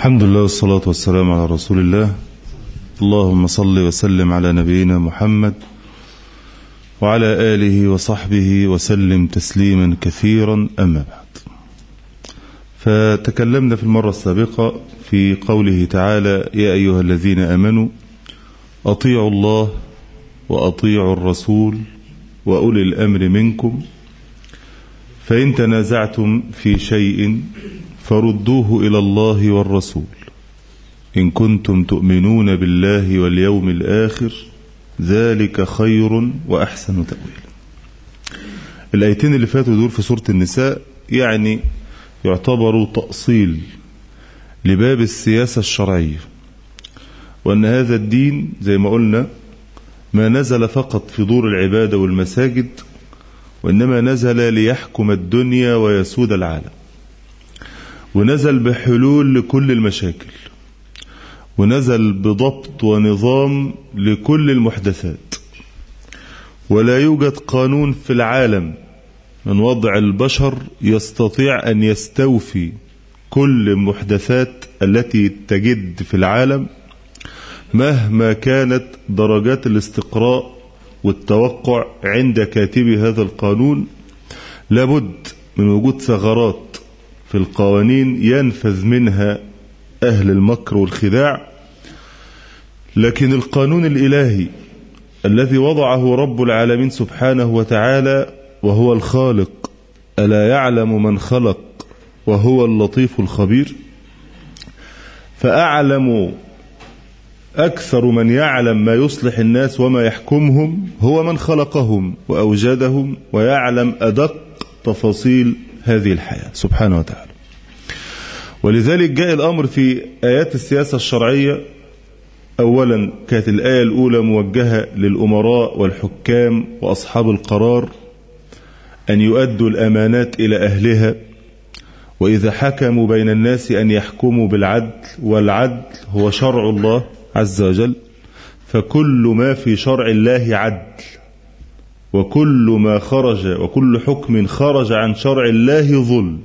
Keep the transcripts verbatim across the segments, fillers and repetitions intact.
الحمد لله والصلاة والسلام على رسول الله. اللهم صل وسلم على نبينا محمد وعلى آله وصحبه وسلم تسليما كثيرا، أما بعد. فتكلمنا في المرة السابقة في قوله تعالى: يا أيها الذين آمنوا أطيعوا الله وأطيعوا الرسول وأولي الأمر منكم، فإن تنازعتم في شيء فردوه إلى الله والرسول إن كنتم تؤمنون بالله واليوم الآخر، ذلك خير وأحسن تأويلا. الآيتين اللي فاتوا دول في سورة النساء يعني يعتبروا تأصيل لباب السياسة الشرعية، وأن هذا الدين زي ما قلنا ما نزل فقط في دور العبادة والمساجد، وإنما نزل ليحكم الدنيا ويسود العالم، ونزل بحلول لكل المشاكل، ونزل بضبط ونظام لكل المحدثات. ولا يوجد قانون في العالم من وضع البشر يستطيع أن يستوفي كل المحدثات التي تجد في العالم مهما كانت درجات الاستقراء والتوقع عند كاتب هذا القانون. لابد من وجود ثغرات في القوانين ينفذ منها أهل المكر والخداع، لكن القانون الإلهي الذي وضعه رب العالمين سبحانه وتعالى وهو الخالق، ألا يعلم من خلق وهو اللطيف الخبير، فأعلم أكثر من يعلم ما يصلح الناس وما يحكمهم هو من خلقهم وأوجدهم ويعلم أدق تفاصيل هذه الحياة سبحانه وتعالى. ولذلك جاء الأمر في آيات السياسة الشرعية. أولا كانت الآية الأولى موجهة للأمراء والحكام وأصحاب القرار أن يؤدوا الأمانات إلى أهلها، وإذا حكموا بين الناس أن يحكموا بالعدل، والعدل هو شرع الله عز وجل، فكل ما في شرع الله عدل، وكل ما خرج وكل حكم خرج عن شرع الله ظلم.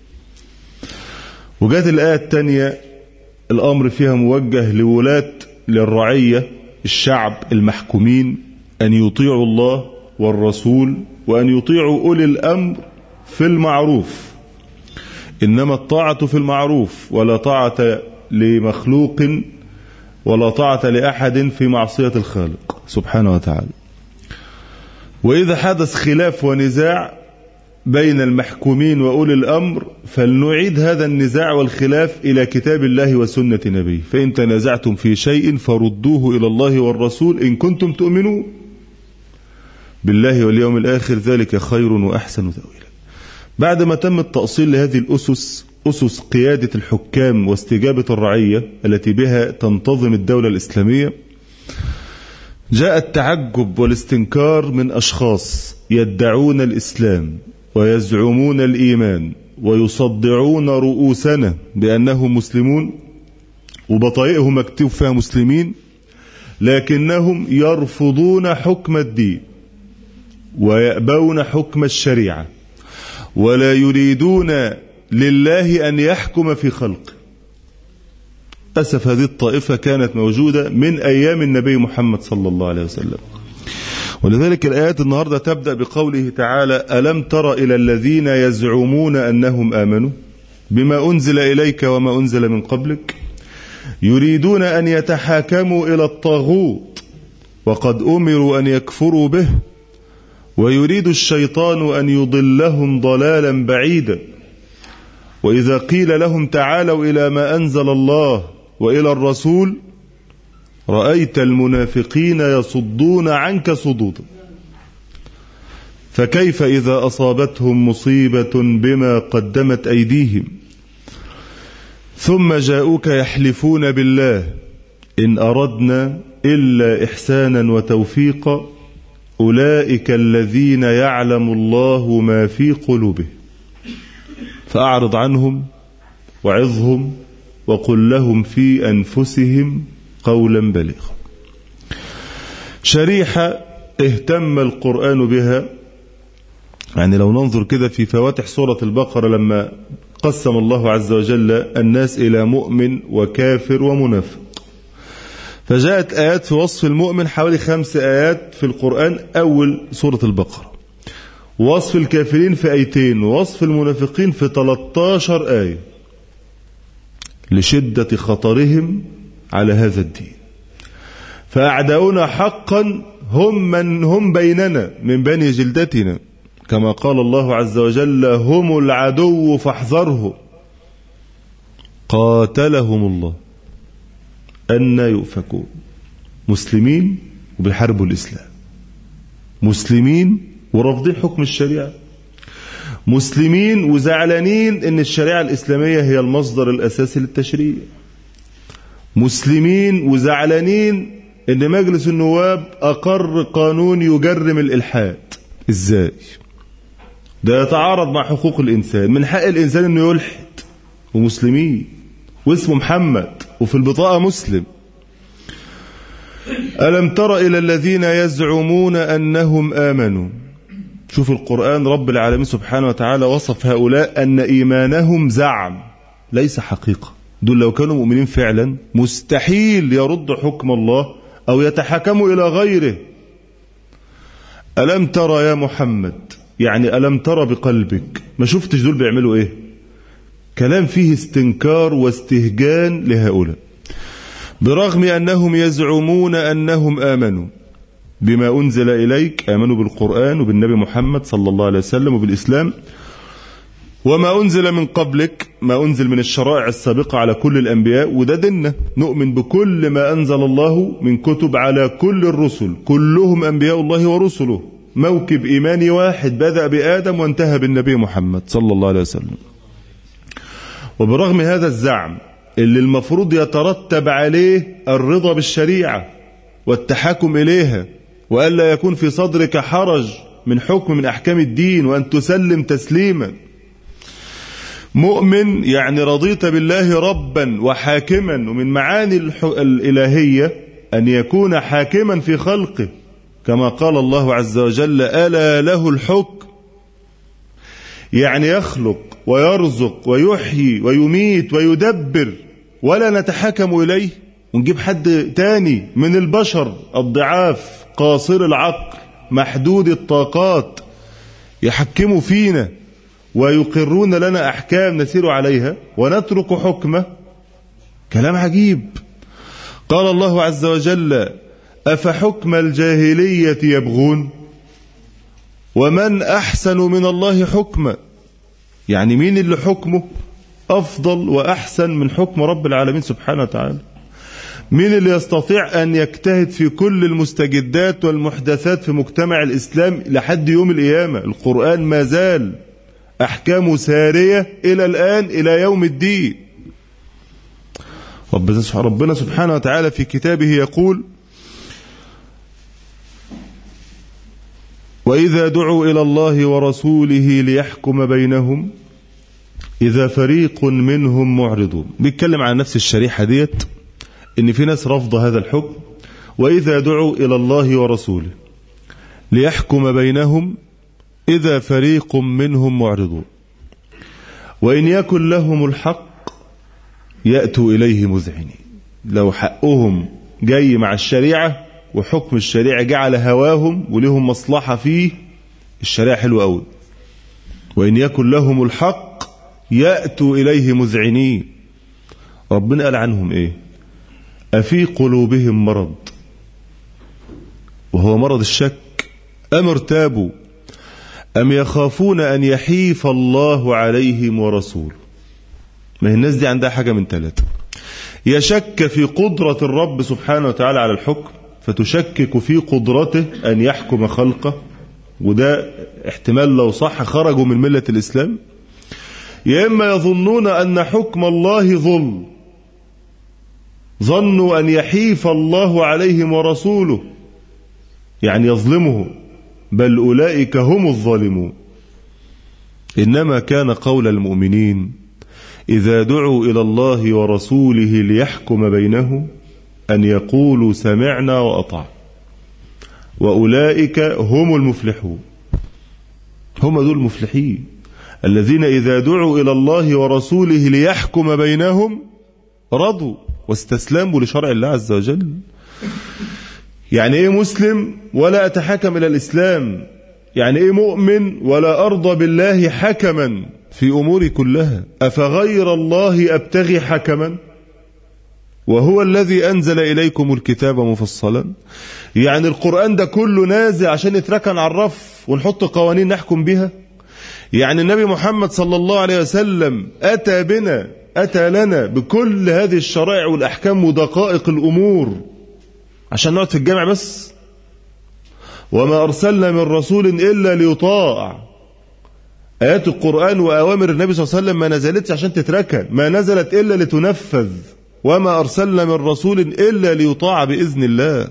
وجاءت الآية الثانية الأمر فيها موجه لولاة للرعية الشعب المحكومين أن يطيعوا الله والرسول وأن يطيعوا أولي الأمر في المعروف، إنما الطاعة في المعروف، ولا طاعة لمخلوق ولا طاعة لأحد في معصية الخالق سبحانه وتعالى. وإذا حدث خلاف ونزاع بين المحكومين وأولي الأمر فلنعيد هذا النزاع والخلاف إلى كتاب الله وسنة نبيه، فإن تنازعتم في شيء فردوه إلى الله والرسول إن كنتم تؤمنون بالله واليوم الآخر، ذلك خير وأحسن تأويلا. بعد ما تم التأصيل لهذه الأسس، أسس قيادة الحكام واستجابة الرعية التي بها تنتظم الدولة الإسلامية، جاء التعجب والاستنكار من أشخاص يدعون الإسلام ويزعمون الإيمان ويصدعون رؤوسنا بأنهم مسلمون، وبطائقهم مكتوب فيها مسلمين، لكنهم يرفضون حكم الدين ويأبون حكم الشريعة، ولا يريدون لله أن يحكم في خلقه. أسف هذه الطائفة كانت موجودة من أيام النبي محمد صلى الله عليه وسلم. ولذلك الآيات النهاردة تبدأ بقوله تعالى: ألم تر إلى الذين يزعمون أنهم آمنوا بما أنزل إليك وما أنزل من قبلك يريدون أن يتحاكموا إلى الطاغوت وقد أمروا أن يكفروا به ويريد الشيطان أن يضلهم ضلالا بعيدا وإذا قيل لهم تعالوا إلى ما أنزل الله وإلى الرسول رأيت المنافقين يصدون عنك صدودا فكيف إذا أصابتهم مصيبة بما قدمت أيديهم ثم جاءوك يحلفون بالله إن أردنا إلا إحسانا وتوفيقا أولئك الذين يعلم الله ما في قلوبهم فأعرض عنهم وعظهم وقل لهم في أنفسهم قولا بليغا. شريحة اهتم القرآن بها، يعني لو ننظر كده في فواتح سورة البقرة لما قسم الله عز وجل الناس إلى مؤمن وكافر ومنافق، فجاءت آيات في وصف المؤمن حوالي خمس آيات في القرآن، أول سورة البقرة، وصف الكافرين في آيتين، ووصف المنافقين في ثلاثة عشر آية، لشدة خطرهم على هذا الدين. فأعداؤنا حقا هم من هم بيننا من بني جلدتنا، كما قال الله عز وجل هم العدو فاحذره قاتلهم الله أن يؤفكون. مسلمين وبيحاربوا الإسلام، مسلمين ورافضين حكم الشريعة، مسلمين وزعلانين ان الشريعة الإسلامية هي المصدر الأساسي للتشريع، مسلمين وزعلانين ان مجلس النواب أقر قانون يجرم الإلحاد. ازاي؟ ده يتعارض مع حقوق الإنسان، من حق الإنسان انه يلحد ومسلمين واسمه محمد وفي البطاقة مسلم. ألم تر إلى الذين يزعمون أنهم آمنوا. شوف القرآن رب العالمين سبحانه وتعالى وصف هؤلاء أن إيمانهم زعم ليس حقيقة. دول لو كانوا مؤمنين فعلا مستحيل يرد حكم الله أو يتحكموا إلى غيره. ألم ترى يا محمد، يعني ألم ترى بقلبك، ما شفتش دول بيعملوا إيه؟ كلام فيه استنكار واستهجان لهؤلاء، برغم أنهم يزعمون أنهم آمنوا بما أنزل إليك، آمنوا بالقرآن وبالنبي محمد صلى الله عليه وسلم وبالإسلام، وما أنزل من قبلك، ما أنزل من الشرائع السابقة على كل الأنبياء، وده ديننا، نؤمن بكل ما أنزل الله من كتب على كل الرسل، كلهم أنبياء الله ورسله، موكب إيماني واحد بدأ بآدم وانتهى بالنبي محمد صلى الله عليه وسلم. وبرغم هذا الزعم اللي المفروض يترتب عليه الرضا بالشريعة والتحكم إليها، وألا يكون في صدرك حرج من حكم من أحكام الدين، وأن تسلم تسليما، مؤمن يعني رضيت بالله ربا وحاكما، ومن معاني الإلهية أن يكون حاكما في خلقه، كما قال الله عز وجل ألا له الحكم، يعني يخلق ويرزق ويحيي ويميت ويدبر، ولا نتحكم إليه ونجيب حد تاني من البشر الضعاف قاصر العقل محدود الطاقات يحكموا فينا ويقرون لنا أحكام نسير عليها ونترك حكمه. كلام عجيب. قال الله عز وجل أفحكم الجاهلية يبغون ومن أحسن من الله حكما، يعني مين اللي حكمه أفضل وأحسن من حكم رب العالمين سبحانه وتعالى؟ مين اللي يستطيع أن يجتهد في كل المستجدات والمحدثات في مجتمع الإسلام لحد يوم القيامة؟ القرآن ما زال أحكامه سارية إلى الآن إلى يوم الدين. ربنا سبحانه وتعالى في كتابه يقول وإذا دعوا إلى الله ورسوله ليحكم بينهم إذا فريق منهم معرضون. بيتكلم عن نفس الشريحة ديت، إن في ناس رفض هذا الحكم. وإذا دعوا إلى الله ورسوله ليحكم بينهم إذا فريق منهم معرضون وإن يكن لهم الحق يأتوا إليه مذعنين. لو حقهم جاي مع الشريعة وحكم الشريعة جعل هواهم ولهم مصلحة فيه، الشريعة حلوة أوي. وإن يكن لهم الحق يأتوا إليه مذعنين. ربنا قال عنهم إيه؟ أفي قلوبهم مرض، وهو مرض الشك، أم ارتابوا أم يخافون أن يحيف الله عليهم ورسوله. ما هي الناس دي عندها حاجة من ثلاثة: يشك في قدرة الرب سبحانه وتعالى على الحكم فتشكك في قدرته أن يحكم خلقه، وده احتمال لو صح خرجوا من ملة الإسلام. يا إما يظنون أن حكم الله ظلم، ظنوا أن يحيف الله عليهم ورسوله، يعني يظلمه، بل أولئك هم الظالمون. إنما كان قول المؤمنين إذا دعوا إلى الله ورسوله ليحكم بينهم أن يقولوا سمعنا وأطعنا وأولئك هم المفلحون. هم دول المفلحين الذين إذا دعوا إلى الله ورسوله ليحكم بينهم رضوا واستسلموا لشرع الله عز وجل. يعني إيه مسلم ولا أتحكم إلى الإسلام؟ يعني إيه مؤمن ولا أرضى بالله حكما في أموري كلها؟ أفغير الله أبتغي حكما وهو الذي أنزل إليكم الكتاب مفصلا؟ يعني القرآن ده كله نازل عشان يتركن على الرف ونحط قوانين نحكم بها؟ يعني النبي محمد صلى الله عليه وسلم أتى بنا أتى لنا بكل هذه الشرائع والأحكام ودقائق الأمور عشان نقعد في الجامع بس؟ وما أرسلنا من رسول إلا ليطاع. آيات القرآن وأوامر النبي صلى الله عليه وسلم ما نزلتش عشان تتركن، ما نزلت إلا لتنفذ. وما أرسلنا من رسول إلا ليطاع بإذن الله.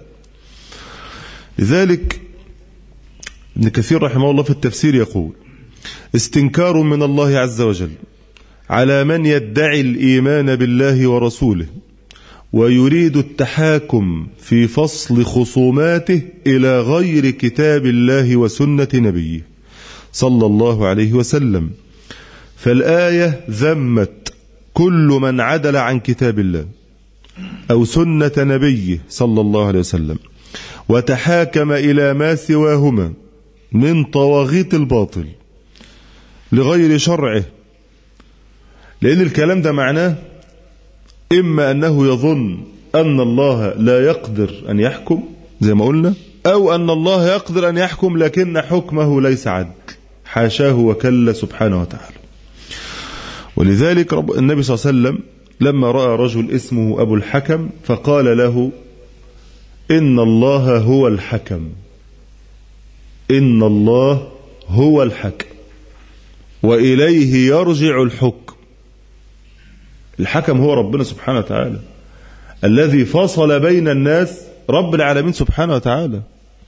لذلك ابن كثير رحمه الله في التفسير يقول: استنكار من الله عز وجل على من يدعي الإيمان بالله ورسوله ويريد التحاكم في فصل خصوماته إلى غير كتاب الله وسنة نبيه صلى الله عليه وسلم. فالآية ذمت كل من عدل عن كتاب الله أو سنة نبيه صلى الله عليه وسلم وتحاكم إلى ما سواهما من طواغيت الباطل لغير شرعه. لأن الكلام ده معناه إما أنه يظن أن الله لا يقدر أن يحكم زي ما قلنا، أو أن الله يقدر أن يحكم لكن حكمه ليس عدل، حاشاه وكلا سبحانه وتعالى. ولذلك رب النبي صلى الله عليه وسلم لما رأى رجل اسمه أبو الحكم فقال له: إن الله هو الحكم، إن الله هو الحكم وإليه يرجع الحكم. الحكم هو ربنا سبحانه وتعالى الذي فصل بين الناس، رب العالمين سبحانه وتعالى.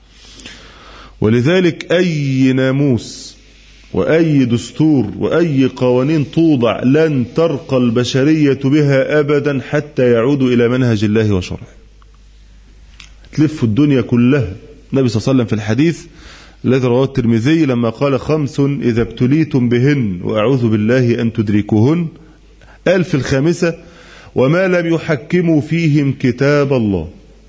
ولذلك أي ناموس وأي دستور وأي قوانين توضع لن ترقى البشرية بها أبدا حتى يعودوا إلى منهج الله وشرعه. تلف الدنيا كلها. النبي صلى الله عليه وسلم في الحديث الذي رواه الترمذي لما قال: خمس إذا ابتليتم بهن وأعوذ بالله أن تدركوهن، قال في الخامسة: وما لم يحكموا فيهم كتاب الله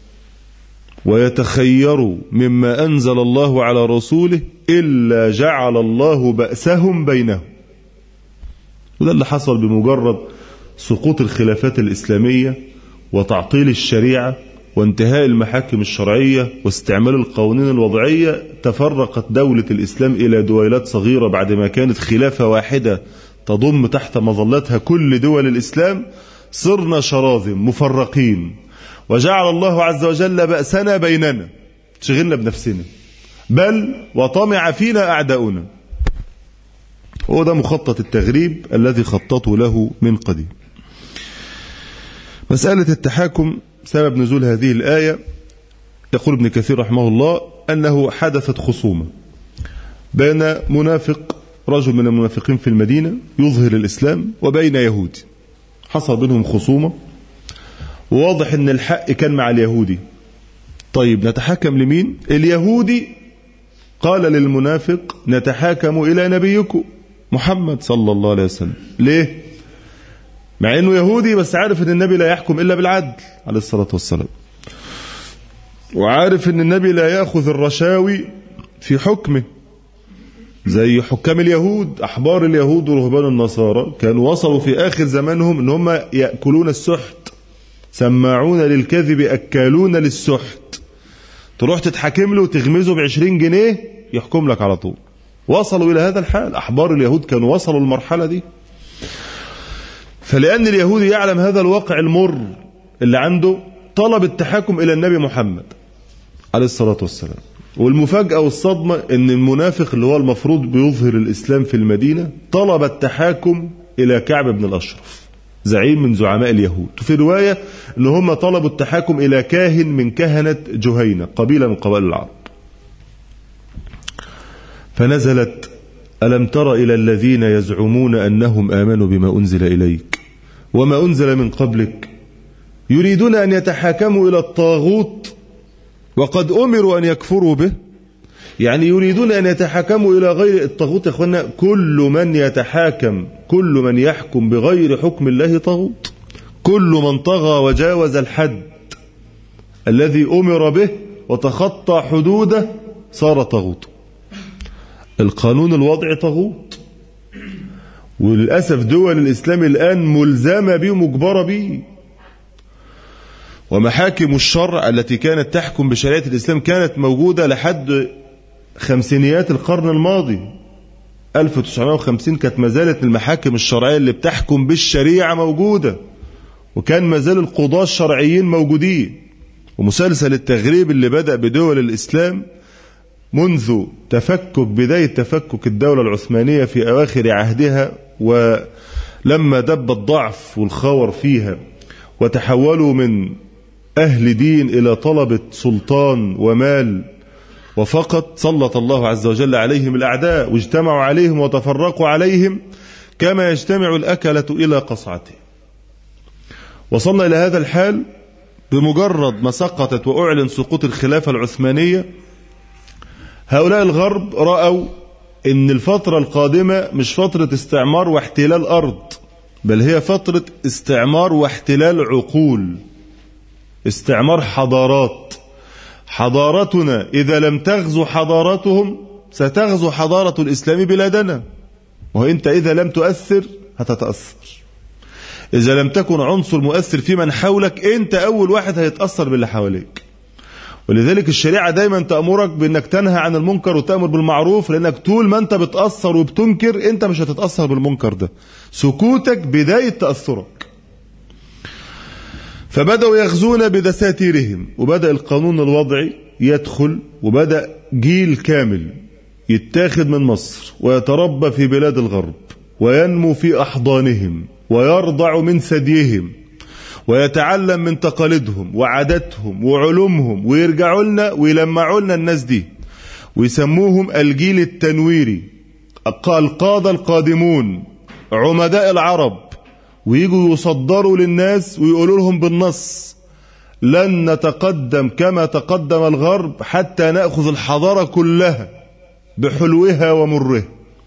ويتخيروا مما أنزل الله على رسوله إلا جعل الله بأسهم بينهم. وده اللي حصل بمجرد سقوط الخلافات الإسلامية وتعطيل الشريعة وانتهاء المحاكم الشرعية واستعمال القوانين الوضعية. تفرقت دولة الإسلام إلى دويلات صغيرة بعد ما كانت خلافة واحدة تضم تحت مظلتها كل دول الإسلام. صرنا شراذم مفرقين، وجعل الله عز وجل بأسنا بيننا، شغلنا بنفسنا، بل وطمع فينا أعداؤنا. هو ده مخطط التغريب الذي خططوا له من قديم. مسألة التحاكم سبب نزول هذه الآية، يقول ابن كثير رحمه الله أنه حدثت خصومة بين منافق، رجل من المنافقين في المدينة يظهر الإسلام، وبين يهودي. حصل بينهم خصومة، وواضح أن الحق كان مع اليهودي. طيب نتحاكم لمين؟ اليهودي قال للمنافق: نتحاكم إلى نبيكم محمد صلى الله عليه وسلم. ليه؟ مع أنه يهودي بس عارف أن النبي لا يحكم إلا بالعدل عليه الصلاة والسلام، وعارف أن النبي لا يأخذ الرشاوي في حكمه زي حكام اليهود. أحبار اليهود ورهبان النصارى كانوا وصلوا في آخر زمانهم أن هم يأكلون السحت، سماعون للكذب أكالون للسحت. تروح تتحاكم له وتغمزه بعشرين جنيه يحكم لك على طول. وصلوا إلى هذا الحال. أحبار اليهود كانوا وصلوا المرحلة دي. فلأن اليهودي يعلم هذا الواقع المر اللي عنده، طلب التحاكم إلى النبي محمد عليه الصلاة والسلام. والمفاجأة والصدمة أن المنافق اللي هو المفروض بيظهر الإسلام في المدينة طلب التحاكم إلى كعب بن الأشرف، زعيم من زعماء اليهود. وفي رواية أن هم طلبوا التحاكم إلى كاهن من كهنة جهينة، قبيلة من قبائل العرب. فنزلت: ألم تر إلى الذين يزعمون أنهم آمنوا بما أنزل إليك وما أنزل من قبلك يريدون أن يتحاكموا إلى الطاغوت وقد أمروا أن يكفروا به يعني يريدون أن يتحاكموا إلى غير الطاغوت. يا أخوانا كل من يتحاكم كل من يحكم بغير حكم الله طاغوت. كل من طغى وجاوز الحد الذي أمر به وتخطى حدوده صار طاغوت. القانون الوضعي طاغوت، وللأسف دول الإسلام الآن ملزمة به ومجبرة به. ومحاكم الشرع التي كانت تحكم بشريعة الإسلام كانت موجودة لحد خمسينيات القرن الماضي. ألف وتسعمائة وخمسين كانت ما زالت المحاكم الشرعية اللي بتحكم بالشريعة موجودة، وكان ما زال القضاة الشرعيين موجودين. ومسلسل التغريب اللي بدأ بدول الإسلام منذ تفكك بداية تفكك الدولة العثمانية في أواخر عهدها، ولما دب الضعف والخور فيها وتحولوا من أهل دين إلى طلبة سلطان ومال وفقط، سلط الله عز وجل عليهم الأعداء واجتمعوا عليهم وتفرقوا عليهم كما يجتمع الأكلة إلى قصعته. وصلنا إلى هذا الحال بمجرد ما سقطت وأعلن سقوط الخلافة العثمانية. هؤلاء الغرب رأوا إن الفترة القادمة مش فترة استعمار واحتلال أرض، بل هي فترة استعمار واحتلال عقول، استعمار حضارات. حضارتنا إذا لم تغزو حضارتهم ستغزو حضارة الإسلام بلادنا، وإنت إذا لم تؤثر هتتأثر. إذا لم تكن عنصر مؤثر في من حولك أنت أول واحد هيتأثر باللي حواليك. ولذلك الشريعة دايما تأمرك بأنك تنهى عن المنكر وتأمر بالمعروف، لأنك طول ما أنت بتأثر وبتنكر أنت مش هتتأثر بالمنكر ده. سكوتك بداية تأثرك. فبدأوا يغزون بدساتيرهم، وبدأ القانون الوضعي يدخل، وبدأ جيل كامل يتاخد من مصر ويتربى في بلاد الغرب وينمو في أحضانهم ويرضع من ثديهم ويتعلم من تقاليدهم وعاداتهم وعلومهم، ويرجعوا لنا ويلمعوا لنا الناس دي ويسموهم الجيل التنويري، القادة القادمون، عمداء العرب، ويجوا يصدروا للناس ويقولوا لهم بالنص لن نتقدم كما تقدم الغرب حتى نأخذ الحضارة كلها بحلوها ومرها،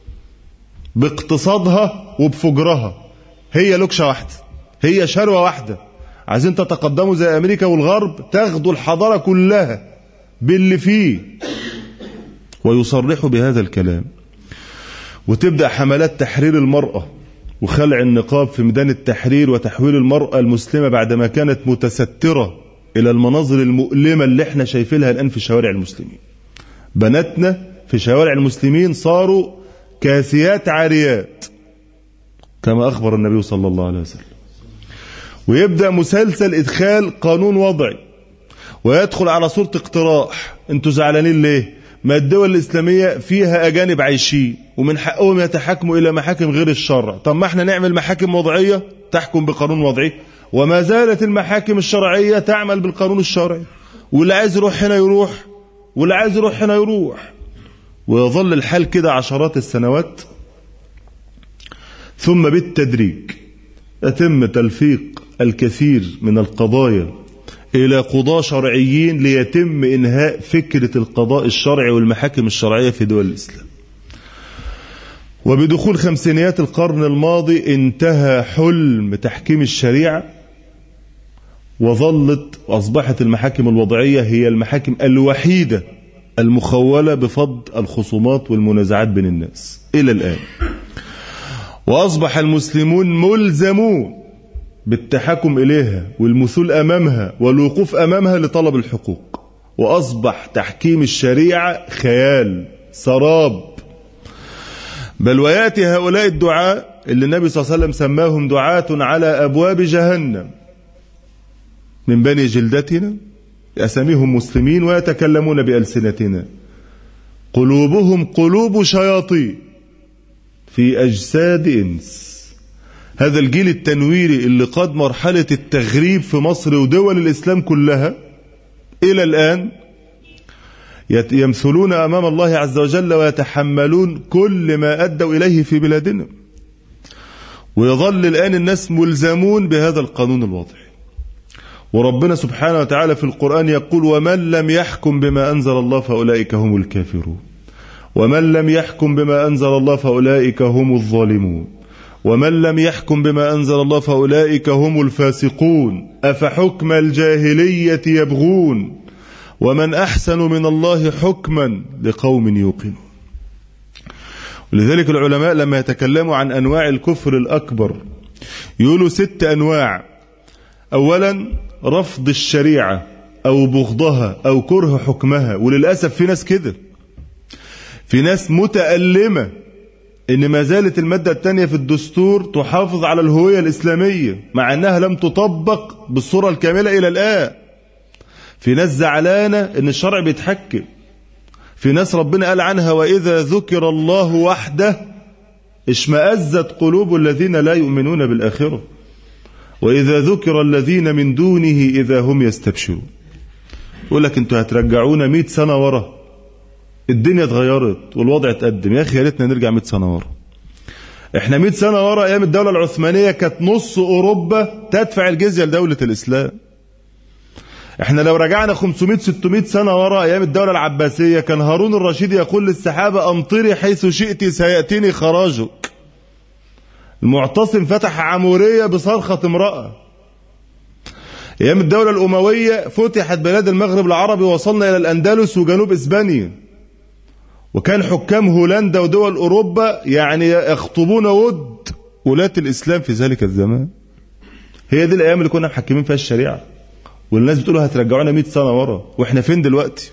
باقتصادها وبفجرها. هي لكشة واحدة، هي شروة واحدة. عايزين تتقدموا زي أمريكا والغرب، تاخدوا الحضارة كلها باللي فيه. ويصرحوا بهذا الكلام، وتبدأ حملات تحرير المرأة وخلع النقاب في ميدان التحرير، وتحويل المرأة المسلمة بعدما كانت متسترة إلى المناظر المؤلمة اللي احنا شايفينها الآن في شوارع المسلمين. بناتنا في شوارع المسلمين صاروا كاسيات عاريات كما أخبر النبي صلى الله عليه وسلم. ويبدأ مسلسل إدخال قانون وضعي، ويدخل على صورة اقتراح. انتوا زعلانين ليه؟ ما الدول الإسلامية فيها أجانب عايشين ومن حقهم يتحكموا إلى محاكم غير الشرع. طب ما احنا نعمل محاكم وضعية تحكم بقانون وضعي، وما زالت المحاكم الشرعية تعمل بالقانون الشرعي، واللي عايز يروح هنا يروح واللي عايز يروح هنا يروح. ويظل الحال كده عشرات السنوات، ثم بالتدريج يتم تلفيق الكثير من القضايا إلى قضاة شرعيين ليتم إنهاء فكرة القضاء الشرعي والمحاكم الشرعية في دول الإسلام. وبدخول خمسينيات القرن الماضي انتهى حلم تحكيم الشريعة، وظلت وأصبحت المحاكم الوضعية هي المحاكم الوحيدة المخولة بفض الخصومات والمنازعات بين الناس إلى الآن. وأصبح المسلمون ملزمون بالتحكم إليها والمثول أمامها والوقوف أمامها لطلب الحقوق. وأصبح تحكيم الشريعة خيال سراب. بل ويأتي هؤلاء الدعاء اللي النبي صلى الله عليه وسلم سماهم دعاة على أبواب جهنم من بني جلدتنا، أسميهم مسلمين ويتكلمون بألسنتنا، قلوبهم قلوب شياطين في أجساد إنس. هذا الجيل التنويري اللي قاد مرحلة التغريب في مصر ودول الإسلام كلها إلى الآن يمثلون أمام الله عز وجل ويتحملون كل ما أدوا إليه في بلادنا. ويظل الآن الناس ملزمون بهذا القانون الوضعي، وربنا سبحانه وتعالى في القرآن يقول ومن لم يحكم بما أنزل الله فأولئك هم الكافرون، ومن لم يحكم بما أنزل الله فأولئك هم الظالمون، ومن لم يحكم بما أنزل الله فأولئك هم الفاسقون، أفحكم الجاهلية يبغون ومن أحسن من الله حكما لقوم يوقنون. ولذلك العلماء لما يتكلموا عن أنواع الكفر الأكبر يقولوا ست أنواع. أولا رفض الشريعة أو بغضها أو كره حكمها، وللأسف في ناس كده، في ناس متألمة إن ما زالت المادة الثانية في الدستور تحافظ على الهوية الإسلامية مع أنها لم تطبق بالصورة الكاملة إلى الآن. في ناس زعلانة إن الشرع بيتحكم، في ناس ربنا قال عنها وإذا ذكر الله وحده اشمأزت قلوب الذين لا يؤمنون بالآخرة وإذا ذكر الذين من دونه إذا هم يستبشرون. يقول لك انتوا هترجعونا مئة سنة ورا، الدنيا اتغيرت والوضع اتقدم. يا أخي يا ريتنا نرجع مئة سنة ورا. احنا مئة سنة ورا أيام الدولة العثمانية كانت نص أوروبا تدفع الجزية لدولة الإسلام. احنا لو رجعنا خمسمائة ستمائة سنة ورا أيام الدولة العباسية كان هارون الرشيد يقول للسحابة أمطري حيث شئت سيأتيني خراجك. المعتصم فتح عمورية بصرخة امرأة. أيام الدولة الأموية فتحت بلاد المغرب العربي ووصلنا إلى الأندلس وجنوب إسبانيا، وكان حكام هولندا ودول أوروبا يعني يخطبون ود ولاة الإسلام في ذلك الزمان. هي دي الأيام اللي كنا محكمين فيها الشريعة، والناس بتقولوا هترجعونا مئة سنة ورا، وإحنا فين دلوقتي؟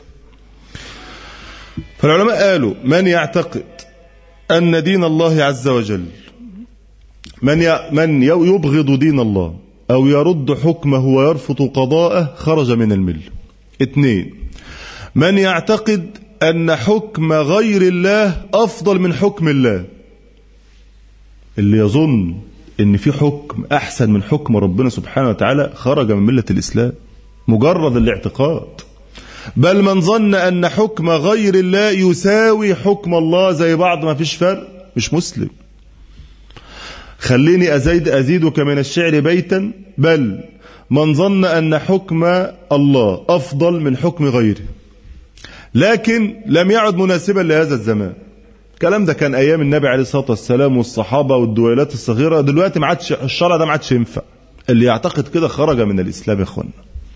فالعلماء قالوا من يعتقد أن دين الله عز وجل من من يبغض دين الله أو يرد حكمه ويرفض قضاءه خرج من الملة. اثنين، من يعتقد أن حكم غير الله أفضل من حكم الله، اللي يظن أن في حكم أحسن من حكم ربنا سبحانه وتعالى خرج من ملة الإسلام مجرد الاعتقاد. بل من ظن أن حكم غير الله يساوي حكم الله زي بعض ما فيش فرق مش مسلم. خليني أزيد أزيدك من الشعر بيتا، بل من ظن أن حكم الله أفضل من حكم غيره لكن لم يعد مناسبا لهذا الزمان. الكلام ده كان أيام النبي عليه الصلاة والسلام والصحابة والدويلات الصغيرة، دلوقتي ما عادش الشرع ده ما عادش ينفع. اللي يعتقد كده خرج من الإسلام يا إخوانا.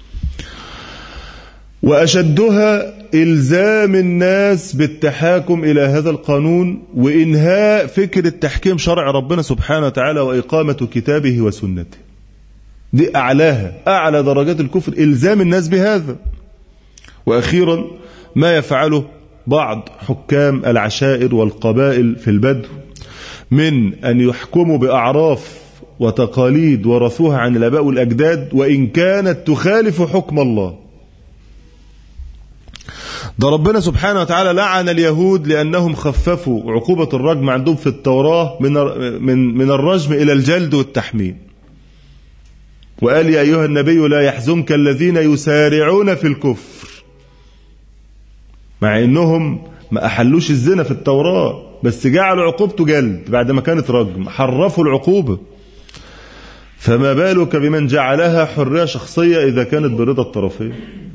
وأشدها إلزام الناس بالتحاكم إلى هذا القانون وإنهاء فكرة تحكيم شرع ربنا سبحانه وتعالى وإقامة كتابه وسنته. دي أعلاها، أعلى درجات الكفر إلزام الناس بهذا. وأخيرا ما يفعله بعض حكام العشائر والقبائل في البدو من أن يحكموا بأعراف وتقاليد ورثوها عن الآباء والأجداد وإن كانت تخالف حكم الله. ده ربنا سبحانه وتعالى لعن اليهود لأنهم خففوا عقوبة الرجم عندهم في التوراة من من من الرجم إلى الجلد والتحميم. وقال يا أيها النبي لا يحزنك الذين يسارعون في الكفر، مع إنهم ما أحلوش الزنا في التوراة بس جعلوا عقوبته جلد بعد ما كانت رجم، حرفوا العقوبة. فما بالك بمن جعلها حرية شخصية إذا كانت برضا الطرفين.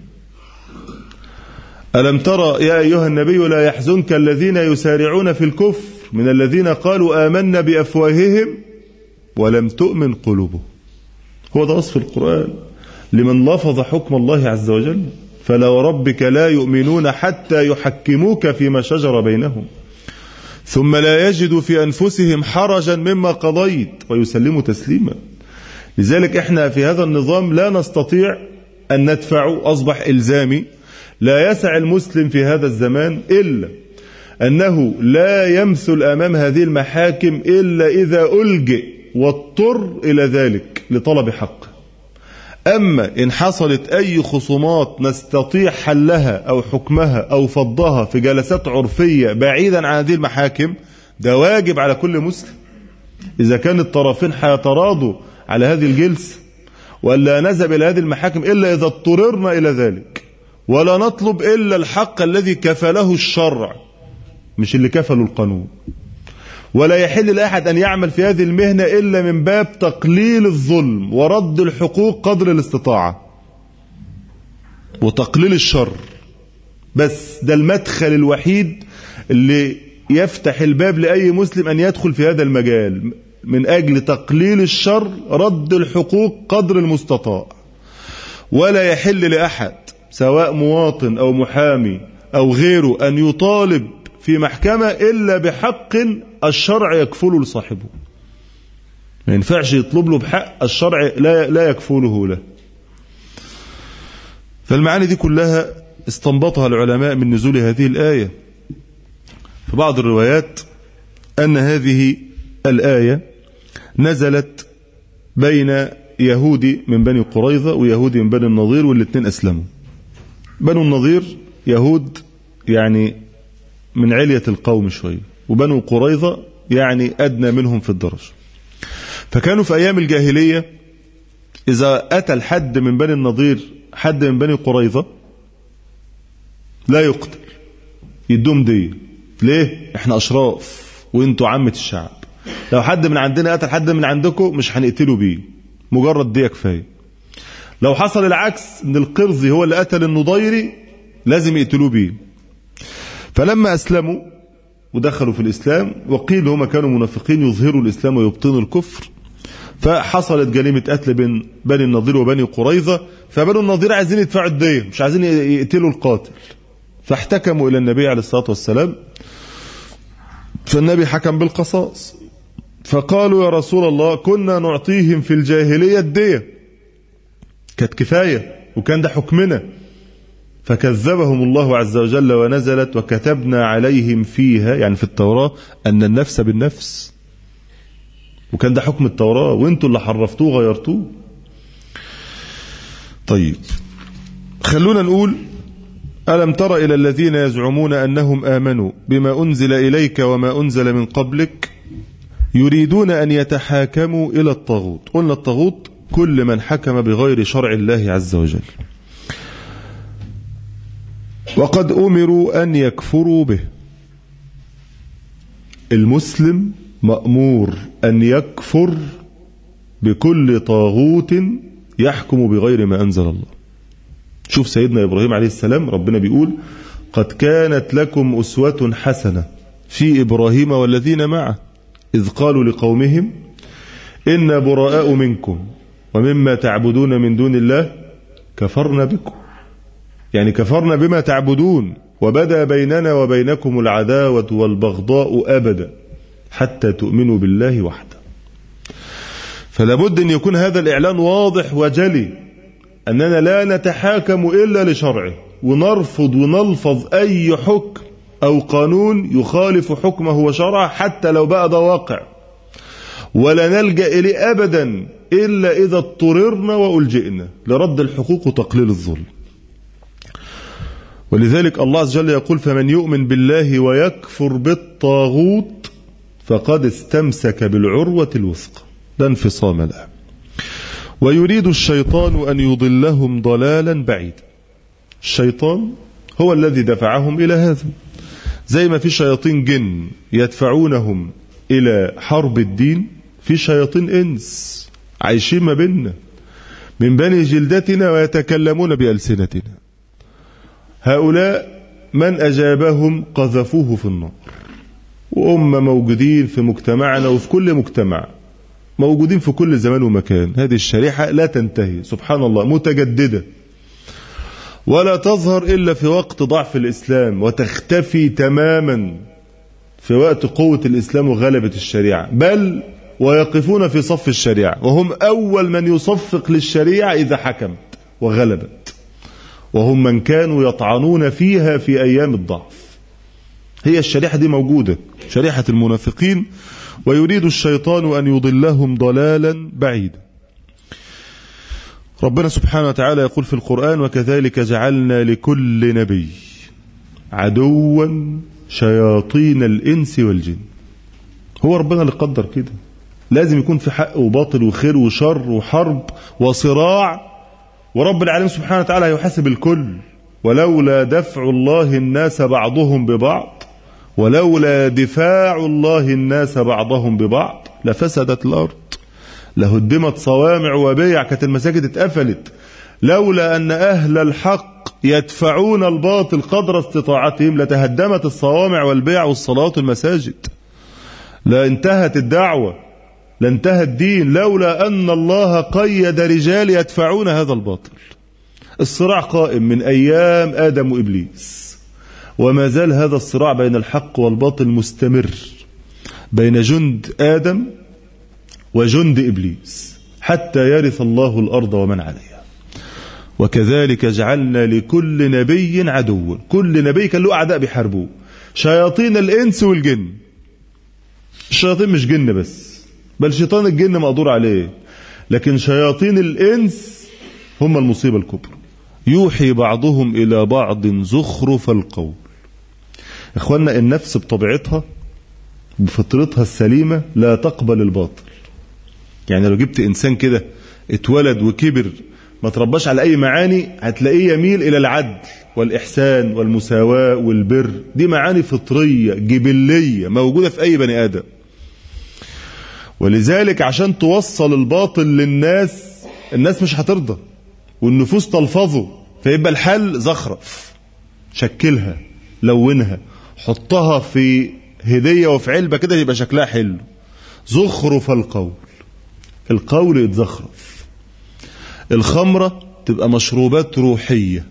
ألم ترى يا أيها النبي لا يحزنك الذين يسارعون في الكفر من الذين قالوا آمنا بأفواههم ولم تؤمن قلوبهم. هو ده وصف القرآن لمن لفظ حكم الله عز وجل. فلا وربك لا يؤمنون حتى يحكموك فيما شجر بينهم ثم لا يجدوا في أنفسهم حرجا مما قضيت ويسلموا تسليما. لذلك احنا في هذا النظام لا نستطيع أن ندفعه، أصبح إلزامي. لا يسع المسلم في هذا الزمان إلا أنه لا يمثل أمام هذه المحاكم إلا إذا ألجئ واضطر إلى ذلك لطلب حقه. أما إن حصلت أي خصومات نستطيع حلها أو حكمها أو فضها في جلسات عرفية بعيدا عن هذه المحاكم، ده واجب على كل مسلم. إذا كان الطرفين حيتراضوا على هذه الجلسة ولا نذهب إلى هذه المحاكم إلا إذا اضطررنا إلى ذلك، ولا نطلب إلا الحق الذي كفله الشرع مش اللي كفله القانون. ولا يحل لأحد أن يعمل في هذه المهنة إلا من باب تقليل الظلم ورد الحقوق قدر الاستطاعة. وتقليل الشر، بس ده المدخل الوحيد اللي يفتح الباب لأي مسلم أن يدخل في هذا المجال، من أجل تقليل الشر، رد الحقوق قدر المستطاع. ولا يحل لأحد سواء مواطن أو محامي أو غيره أن يطالب في محكمة إلا بحق الشرع يكفله لصاحبه. ما ينفعش يطلب له بحق الشرع لا لا يكفله له. فالمعاني دي كلها استنبطها العلماء من نزول هذه الآية. في بعض الروايات أن هذه الآية نزلت بين يهودي من بني قريظة ويهودي من بني النضير، والاثنين أسلموا. بنو النضير يهود يعني من علية القوم شوية، وبنو قريظة يعني أدنى منهم في الدرجة. فكانوا في أيام الجاهلية إذا أتى الحد من بني النضير حد من بني قريظة لا يقتل، يدوم دي. ليه؟ احنا أشراف وانتوا عامة الشعب. لو حد من عندنا قتل حد من عندكم مش هنقتله بيه، مجرد دي كفاية. لو حصل العكس ان القرظي هو اللي قتل النضيري لازم يقتلوه بيه. فلما أسلموا ودخلوا في الإسلام، وقيل هم كانوا منافقين يظهروا الإسلام ويبطنوا الكفر، فحصلت جريمة قتل بين بني النضير وبني قريظة. فبني النضير عايزين يدفعوا الدية، مش عايزين يقتلوا القاتل، فاحتكموا إلى النبي عليه الصلاة والسلام، فالنبي حكم بالقصاص. فقالوا يا رسول الله كنا نعطيهم في الجاهلية الدية، كانت كفاية وكان ده حكمنا. فكذبهم الله عز وجل ونزلت وكتبنا عليهم فيها، يعني في التوراة، أن النفس بالنفس، وكان ده حكم التوراة وانتوا اللي حرفتوه غيرتوه. طيب خلونا نقول: ألم تر إلى الذين يزعمون أنهم آمنوا بما أنزل إليك وما أنزل من قبلك يريدون أن يتحاكموا إلى الطاغوت. قلنا الطاغوت كل من حكم بغير شرع الله عز وجل، وقد أمروا أن يكفروا به. المسلم مأمور أن يكفر بكل طاغوت يحكم بغير ما أنزل الله. شوف سيدنا إبراهيم عليه السلام، ربنا بيقول: قد كانت لكم أسوة حسنة في إبراهيم والذين معه إذ قالوا لقومهم إنا براء منكم ومما تعبدون من دون الله كفرنا بكم. يعني كفرنا بما تعبدون وبدا بيننا وبينكم العداوة والبغضاء أبدا حتى تؤمنوا بالله وحده. فلا بد أن يكون هذا الإعلان واضح وجلي، أننا لا نتحاكم إلا لشرعه، ونرفض ونلفظ أي حكم أو قانون يخالف حكمه وشرعه حتى لو بقى ده واقع، ولا نلجأ إليه أبدا إلا إذا اضطررنا وألجئنا لرد الحقوق وتقليل الظلم. ولذلك الله عز وجل يقول: فمن يؤمن بالله ويكفر بالطاغوت فقد استمسك بالعروة الوثقى لا انفصام لها. ويريد الشيطان أن يضلهم ضلالا بعيدا. الشيطان هو الذي دفعهم إلى هذا، زي ما في شياطين جن يدفعونهم إلى حرب الدين، في شياطين إنس عايشين ما بيننا من بني جلدتنا ويتكلمون بألسنتنا. هؤلاء من أجابهم قذفوه في النار، وهم موجودين في مجتمعنا وفي كل مجتمع، موجودين في كل زمان ومكان. هذه الشريحة لا تنتهي سبحان الله، متجددة، ولا تظهر إلا في وقت ضعف الإسلام، وتختفي تماما في وقت قوة الإسلام وغلبة الشريعة، بل ويقفون في صف الشريعة، وهم أول من يصفق للشريعة إذا حكمت وغلبت، وهم من كانوا يطعنون فيها في أيام الضعف. هي الشريحة دي موجودة، شريحة المنافقين. ويريد الشيطان أن يضلهم ضلالا بعيدا. ربنا سبحانه وتعالى يقول في القرآن: وكذلك جعلنا لكل نبي عدوا شياطين الإنس والجن. هو ربنا اللي قدر كده، لازم يكون في حق وباطل وخير وشر وحرب وصراع، ورب العالمين سبحانه وتعالى يحاسب الكل. ولولا دفع الله الناس بعضهم ببعض ولولا دفاع الله الناس بعضهم ببعض لفسدت الأرض، لهدمت صوامع وبيع، كانت المساجد اتقفلت، لولا أن أهل الحق يدفعون الباطل قدر استطاعتهم لتهدمت الصوامع والبيع والصلاة والمساجد، لا انتهت الدعوة، لا انتهى الدين، لولا أن الله قيد رجال يدفعون هذا الباطل. الصراع قائم من أيام آدم وإبليس، وما زال هذا الصراع بين الحق والباطل مستمر، بين جند آدم وجند إبليس، حتى يرث الله الأرض ومن عليها. وكذلك جعلنا لكل نبي عدوا، كل نبي كان له أعداء بيحاربوه، شياطين الإنس والجن. الشياطين مش جن بس، بل شيطان الجن مقدور عليه، لكن شياطين الإنس هم المصيبة الكبرى. يوحي بعضهم إلى بعض زخرف القول. إخواننا، النفس بطبيعتها بفطرتها السليمة لا تقبل الباطل. يعني لو جبت إنسان كده اتولد وكبر ما ترباش على أي معاني، هتلاقيه يميل إلى العدل والإحسان والمساواة والبر. دي معاني فطرية جبلية موجودة في أي بني آدم. ولذلك عشان توصل الباطل للناس، الناس مش هترضى والنفوس تلفظه، فيبقى الحل زخرف. شكلها، لونها، حطها في هدية وفي علبة كده يبقى شكلها حلو. زخرف القول، القول يتزخرف. الخمرة تبقى مشروبات روحية،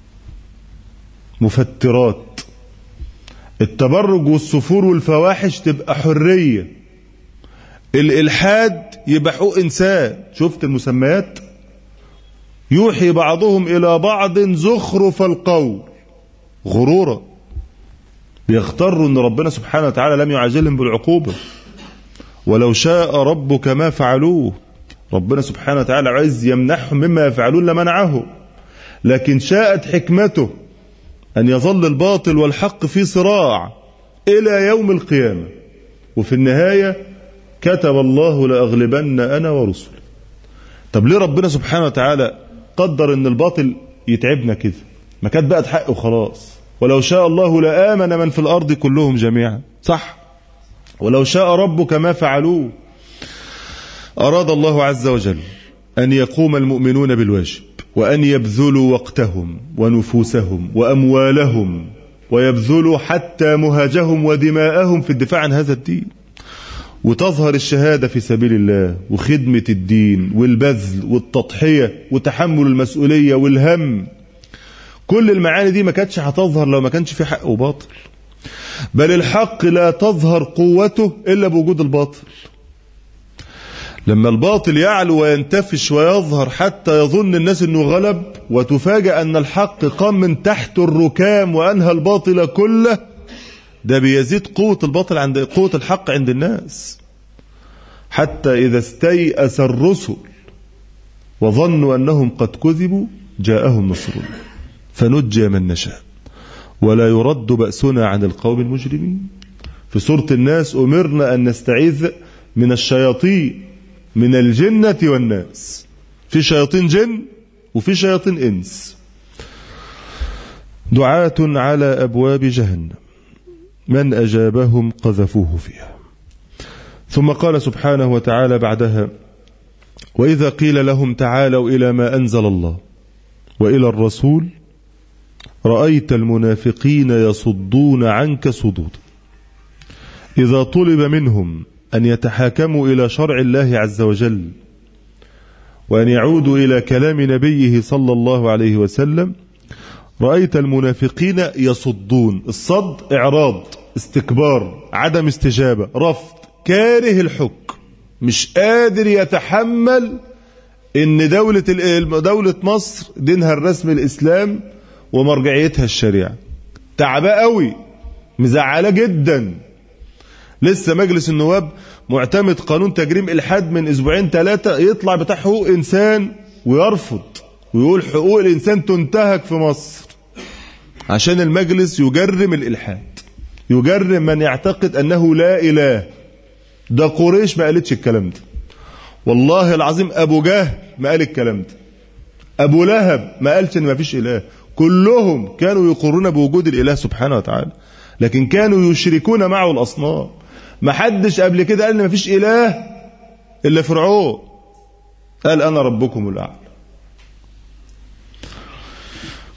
مفترات. التبرج والسفور والفواحش تبقى حرية. الإلحاد يبقى حقوق إنسان. شفت المسميات؟ يوحي بعضهم إلى بعض زخرف القول، غرورا. بيغتروا أن ربنا سبحانه وتعالى لم يعاجلهم بالعقوبة، ولو شاء ربك ما فعلوه. ربنا سبحانه وتعالى عايز يمنحهم مما يفعلون لمنعه، لكن شاءت حكمته أن يظل الباطل والحق في صراع إلى يوم القيامة، وفي النهاية كتب الله لأغلبن أنا ورسلي. طب ليه ربنا سبحانه وتعالى قدر أن الباطل يتعبنا كده؟ ما كانت بقت حق وخلاص. ولو شاء الله لآمن من في الأرض كلهم جميعا، صح؟ ولو شاء ربك ما فعلوه. أراد الله عز وجل أن يقوم المؤمنون بالواجب، وأن يبذلوا وقتهم ونفوسهم وأموالهم، ويبذلوا حتى مهاجهم ودماءهم في الدفاع عن هذا الدين، وتظهر الشهادة في سبيل الله، وخدمة الدين، والبذل والتضحية وتحمل المسؤولية والهم. كل المعاني دي ما كانتش هتظهر لو ما كانش في حق وباطل. بل الحق لا تظهر قوته إلا بوجود الباطل. لما الباطل يعلو وينتفش ويظهر حتى يظن الناس انه غلب، وتفاجأ ان الحق قام من تحت الركام وانهى الباطل كله، ده بيزيد قوة الباطل عند قوة الحق عند الناس. حتى إذا استيأس الرسل وظنوا أنهم قد كذبوا جاءهم نصرنا فنجي من نشاء ولا يرد بأسنا عن القوم المجرمين. في سورة الناس أمرنا أن نستعيذ من الشياطين من الجنة والناس. في شياطين جن وفي شياطين إنس. دعاة على أبواب جهنم من أجابهم قذفوه فيها. ثم قال سبحانه وتعالى بعدها: وإذا قيل لهم تعالوا إلى ما أنزل الله وإلى الرسول رأيت المنافقين يصدون عنك صدودا. إذا طلب منهم أن يتحاكموا إلى شرع الله عز وجل وأن يعودوا إلى كلام نبيه صلى الله عليه وسلم رأيت المنافقين يصدون. الصد إعراض، استكبار، عدم استجابة، رفض، كاره الحكم، مش قادر يتحمل إن دولة دولة مصر دينها الرسمي الإسلام ومرجعيتها الشريعة. تعباه قوي، مزعله جدا. لسه مجلس النواب معتمد قانون تجريم الحد من اسبوعين ثلاثة، يطلع بتاع حقوق انسان ويرفض ويقول حقوق الانسان تنتهك في مصر، عشان المجلس يجرم الالحاد، يجرم من يعتقد انه لا اله. ده قريش ما قالتش الكلام ده، والله العظيم ابو جهل ما قال الكلام ده، ابو لهب ما قالش ان ما فيش اله. كلهم كانوا يقرون بوجود الاله سبحانه وتعالى، لكن كانوا يشركون معه الاصنام. ما حدش قبل كده قال ان ما فيش اله الا فرعون، قال انا ربكم الاعلى.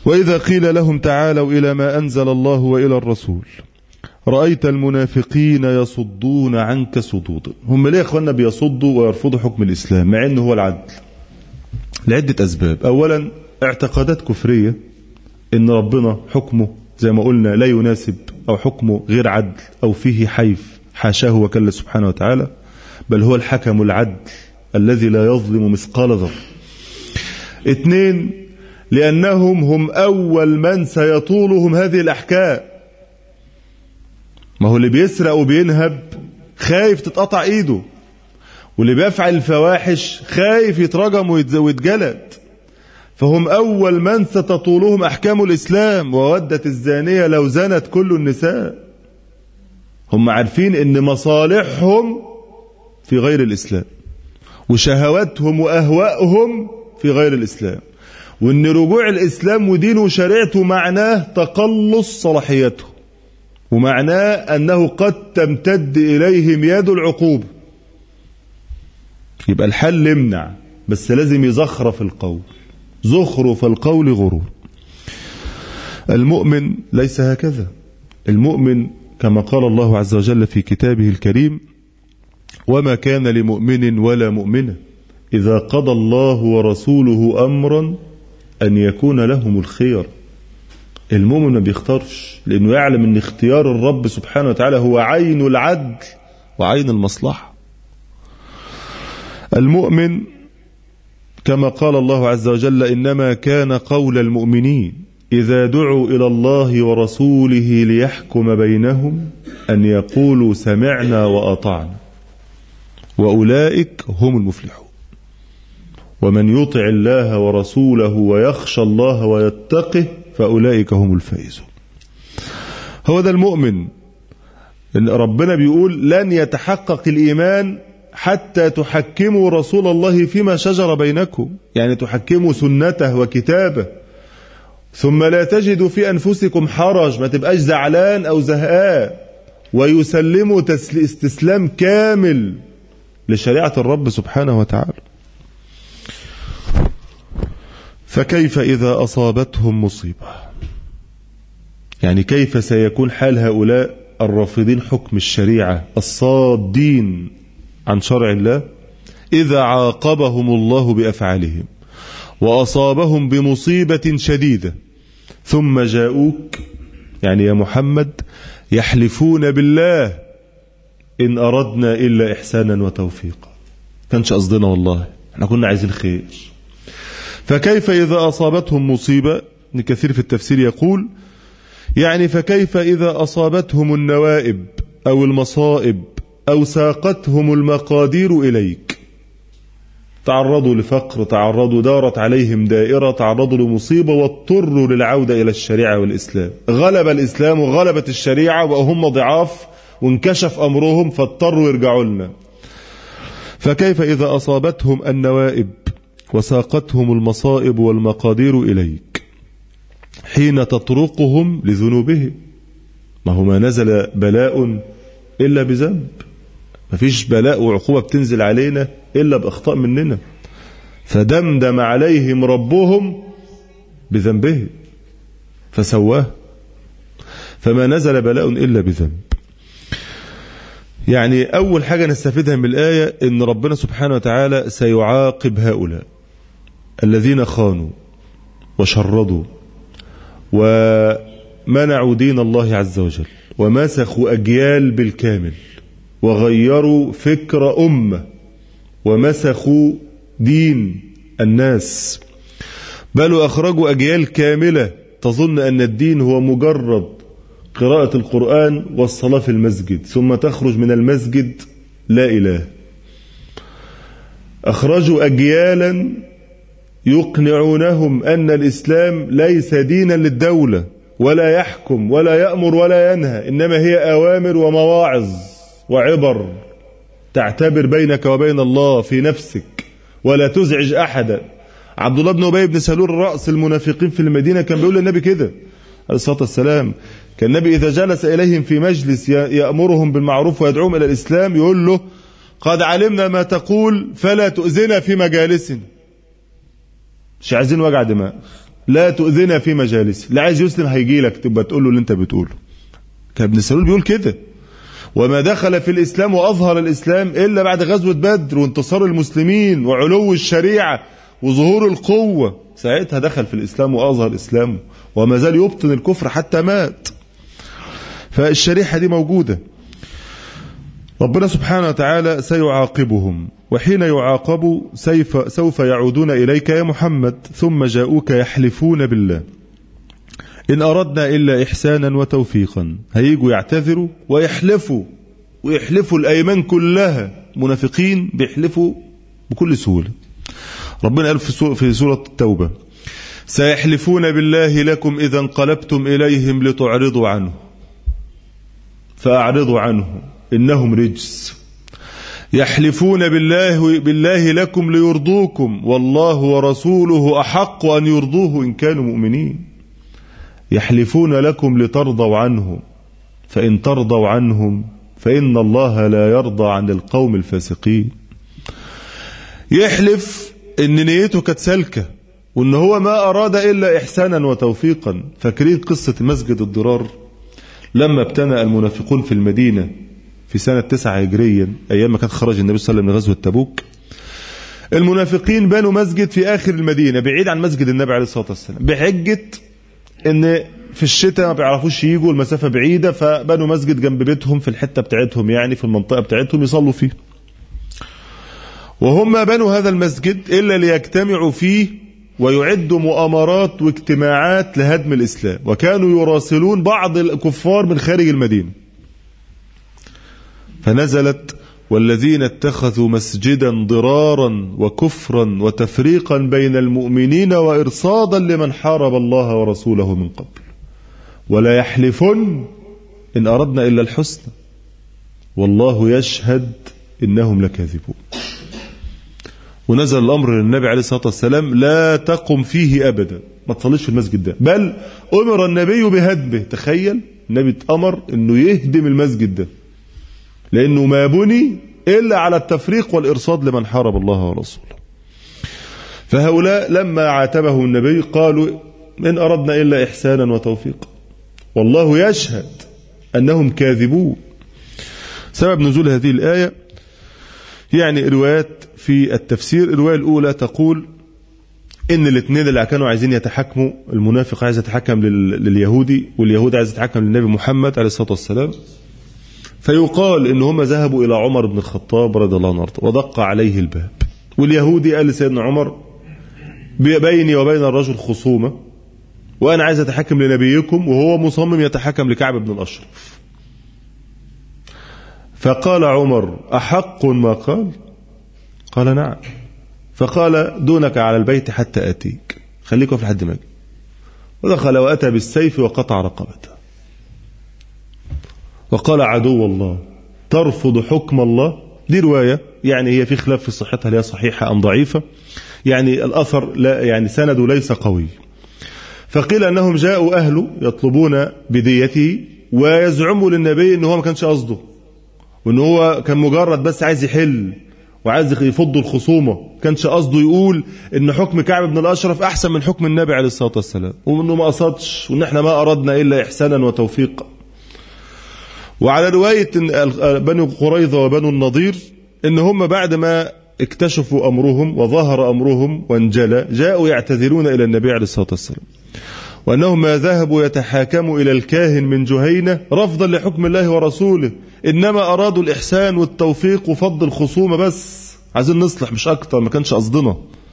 وإذا قيل لهم تعالوا إلى ما أنزل الله وإلى الرسول رأيت المنافقين يصدون عنك صدودا. هم ليه يا أخوانا بيصدوا ويرفضوا حكم الإسلام مع أنه هو العدل؟ لعدة أسباب. أولا اعتقادات كفرية إن ربنا حكمه زي ما قلنا لا يناسب، أو حكمه غير عدل، أو فيه حيف، حاشاه وكلا سبحانه وتعالى، بل هو الحكم العدل الذي لا يظلم مثقال ذرة. اثنين، لأنهم هم أول من سيطولهم هذه الأحكام. ما هو اللي بيسرق وبينهب خايف تتقطع إيده، واللي بيفعل الفواحش خايف يترجم ويتجلد، فهم أول من ستطولهم أحكام الإسلام. وودت الزانية لو زنت كل النساء. هم عارفين إن مصالحهم في غير الإسلام، وشهواتهم وأهوائهم في غير الإسلام، وإن رجوع الإسلام ودينه وشريعته معناه تقلص صلاحيته، ومعناه أنه قد تمتد إليهم يد العقوبة. يبقى الحل يمنع، بس لازم يزخرف القول. زخرف القول غرور. المؤمن ليس هكذا. المؤمن كما قال الله عز وجل في كتابه الكريم: وما كان لمؤمن ولا مؤمنة إذا قضى الله ورسوله أمرا أن يكون لهم الخير. المؤمن ما بيختارش، لأنه يعلم أن اختيار الرب سبحانه وتعالى هو عين العدل وعين المصلحة. المؤمن كما قال الله عز وجل: إنما كان قول المؤمنين إذا دعوا إلى الله ورسوله ليحكم بينهم أن يقولوا سمعنا وأطعنا وأولئك هم المفلحون. ومن يطع الله ورسوله ويخشى الله ويتقه فأولئك هم الفائزون. هو ده المؤمن. إن ربنا بيقول: لن يتحقق الإيمان حتى تحكموا رسول الله فيما شجر بينكم، يعني تحكموا سنته وكتابه، ثم لا تجدوا في أنفسكم حرج، ما تبقاش زعلان أو زهقان، ويسلموا استسلام كامل لشريعة الرب سبحانه وتعالى. فكيف إذا أصابتهم مصيبة؟ يعني كيف سيكون حال هؤلاء الرافضين حكم الشريعة الصادين عن شرع الله إذا عاقبهم الله بأفعالهم وأصابهم بمصيبة شديدة ثم جاءوك، يعني يا محمد، يحلفون بالله إن أردنا إلا إحسانا وتوفيقا. كانش قصدنا والله، احنا كنا عايزين خير. فكيف إذا أصابتهم مصيبة؟ ابن كثير في التفسير يقول: يعني فكيف إذا أصابتهم النوائب أو المصائب أو ساقتهم المقادير إليك. تعرضوا لفقر، تعرضوا دارت عليهم دائرة، تعرضوا لمصيبة واضطروا للعودة إلى الشريعة والإسلام. غلب الإسلام وغلبت الشريعة وهم ضعاف وانكشف أمرهم فاضطروا يرجعوا لنا. فكيف إذا أصابتهم النوائب وساقتهم المصائب والمقادير إليك حين تطرقهم لذنوبهم. ما هو ما نزل بلاء إلا بذنب، ما فيش بلاء وعقوبة بتنزل علينا إلا بأخطاء مننا. فدمدم عليهم ربهم بذنبهم فسواه. فما نزل بلاء إلا بذنب. يعني أول حاجة نستفيدها من الآية إن ربنا سبحانه وتعالى سيعاقب هؤلاء الذين خانوا وشردوا ومنعوا دين الله عز وجل ومسخوا أجيال بالكامل وغيروا فكر أمة ومسخوا دين الناس، بل أخرجوا أجيال كاملة تظن أن الدين هو مجرد قراءة القرآن والصلاة في المسجد، ثم تخرج من المسجد لا إله. أخرجوا أجيالا يقنعونهم أن الإسلام ليس دينا للدولة ولا يحكم ولا يأمر ولا ينهى، إنما هي أوامر ومواعظ وعبر تعتبر بينك وبين الله في نفسك ولا تزعج أحدا. عبد الله بن أبي بن سلول رأس المنافقين في المدينة كان بيقول للنبي كده عليه الصلاة والسلام. كان النبي إذا جلس إليهم في مجلس يأمرهم بالمعروف ويدعوهم إلى الإسلام يقول له: قد علمنا ما تقول فلا تؤذنا في مجالسنا. مش عايزين وجع دماغ، لا تؤذنا في مجالس. اللي عايز يسلم هيجي لك تبقى تقول له اللي انت بتقوله. كان ابن سلول بيقول كده. وما دخل في الإسلام وأظهر الإسلام إلا بعد غزوة بدر وانتصار المسلمين وعلو الشريعة وظهور القوة، ساعتها دخل في الإسلام وأظهر إسلامه، وما زال يبطن الكفر حتى مات. فالشريحة دي موجودة. ربنا سبحانه وتعالى سيعاقبهم، وحين يعاقبوا سوف يعودون إليك يا محمد، ثم جاءوك يحلفون بالله إن أردنا إلا إحسانا وتوفيقا. هيجوا يعتذروا ويحلفوا، ويحلفوا الأيمان كلها. منافقين بيحلفوا بكل سهولة. ربنا قال في سورة التوبة سيحلفون بالله لكم إذا انقلبتم إليهم لتعرضوا عنه فأعرضوا عنه إنهم رجس. يحلفون بالله بالله لكم ليرضوكم والله ورسوله أحق أن يرضوه إن كانوا مؤمنين. يحلفون لكم لترضوا عنهم فإن ترضوا عنهم فإن الله لا يرضى عن القوم الفاسقين. يحلف إن نيته كانت سالكة وإن هو ما أراد إلا إحسانا وتوفيقا. فاكرين قصة مسجد الضرار لما ابتنى المنافقون في المدينة في سنة تسعة هجريا، أيام ما كان خرج النبي صلى الله عليه وسلم لغزوة تبوك. المنافقين بنوا مسجد في آخر المدينة بعيد عن مسجد النبي عليه الصلاة والسلام، بحجة إن في الشتاء ما بيعرفوش يجوا، المسافة بعيدة، فبنوا مسجد جنب بيتهم في الحتة بتاعتهم، يعني في المنطقة بتاعتهم يصلوا فيه. وهم بنوا هذا المسجد إلا ليجتمعوا فيه ويعدوا مؤامرات واجتماعات لهدم الإسلام، وكانوا يراسلون بعض الكفار من خارج المدينة. فنزلت والذين اتخذوا مسجدا ضرارا وكفرا وتفريقا بين المؤمنين وإرصادا لمن حارب الله ورسوله من قبل ولا يحلفن إن أردنا إلا الحسنى والله يشهد إنهم لكاذبون. ونزل الأمر للنبي عليه الصلاة والسلام لا تقم فيه أبدا، ما تصليش في المسجد ده، بل أمر النبي بهدمه. تخيل النبي اتأمر أنه يهدم المسجد ده لأنه ما بني إلا على التفريق والإرصاد لمن حارب الله ورسوله. فهؤلاء لما عاتبهم النبي قالوا إن أردنا إلا إحسانا وتوفيقا والله يشهد أنهم كاذبون. سبب نزول هذه الآية يعني روايات في التفسير. الرواية الأولى تقول إن الاثنين اللي كانوا عايزين يتحكموا، المنافق عايز يتحكم لليهودي واليهود عايز يتحكم للنبي محمد عليه الصلاة والسلام، فيقال إن هم ذهبوا إلى عمر بن الخطاب رضي الله عنه ودق عليه الباب، واليهودي قال لسيدنا عمر بيني وبين الرجل خصومة وأنا عايز أتحكم لنبيكم وهو مصمم يتحكم لكعب بن الأشرف. فقال عمر أحق ما قال؟ قال نعم. فقال دونك على البيت حتى أتيك، خليك في لحد ما أجي. ودخل وأتى بالسيف وقطع رقبته وقال عدو الله ترفض حكم الله. دي رواية يعني هي في خلاف في صحتها، هي صحيحة أم ضعيفة، يعني الأثر لا يعني سنده ليس قوي. فقيل أنهم جاءوا أهله يطلبون بديته ويزعموا للنبي أنه هو ما كانش قصده وأنه هو كان مجرد بس عايز يحل وعايز يفض الخصومة، كانش قصده يقول أن حكم كعب بن الأشرف أحسن من حكم النبي عليه الصلاة والسلام، وأنه ما قصدش وأن احنا ما أردنا إلا إحسانا وتوفيقا. وعلى رواية بنو قريظة وبنو النضير إن هم بعد ما اكتشفوا أمرهم وظهر أمرهم وانجلى جاءوا يعتذرون إلى النبي عليه الصلاة والسلام، وأنهم ما ذهبوا يتحاكموا إلى الكاهن من جهينة رفضا لحكم الله ورسوله، إنما أرادوا الإحسان والتوفيق وفض الخصومة، بس عايزين نصلح مش أكتر، ما كانش قصدنا.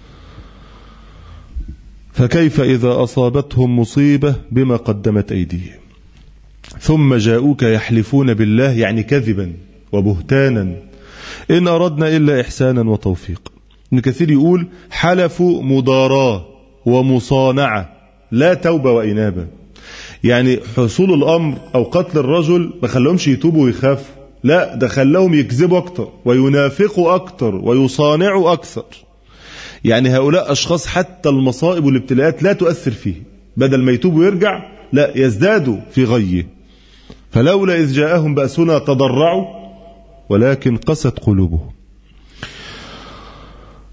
فكيف إذا أصابتهم مصيبة بما قدمت أيديهم ثم جاءوك يحلفون بالله، يعني كذبا وبهتانا، إن أردنا إلا إحسانا وتوفيقا. ابن كثير يقول حلفوا مضاراة ومصانعة لا توبة وإنابة، يعني حصول الأمر أو قتل الرجل ما خلهم يتوبوا ويخافوا، لا ده خلهم يكذبوا أكتر وينافقوا أكتر ويصانعوا أكثر. يعني هؤلاء أشخاص حتى المصائب والابتلاءات لا تؤثر فيه، بدل ما يتوبوا ويرجع لا يزدادوا في غيه. فلولا إذ جاءهم بأسنا تضرعوا ولكن قست قلوبهم.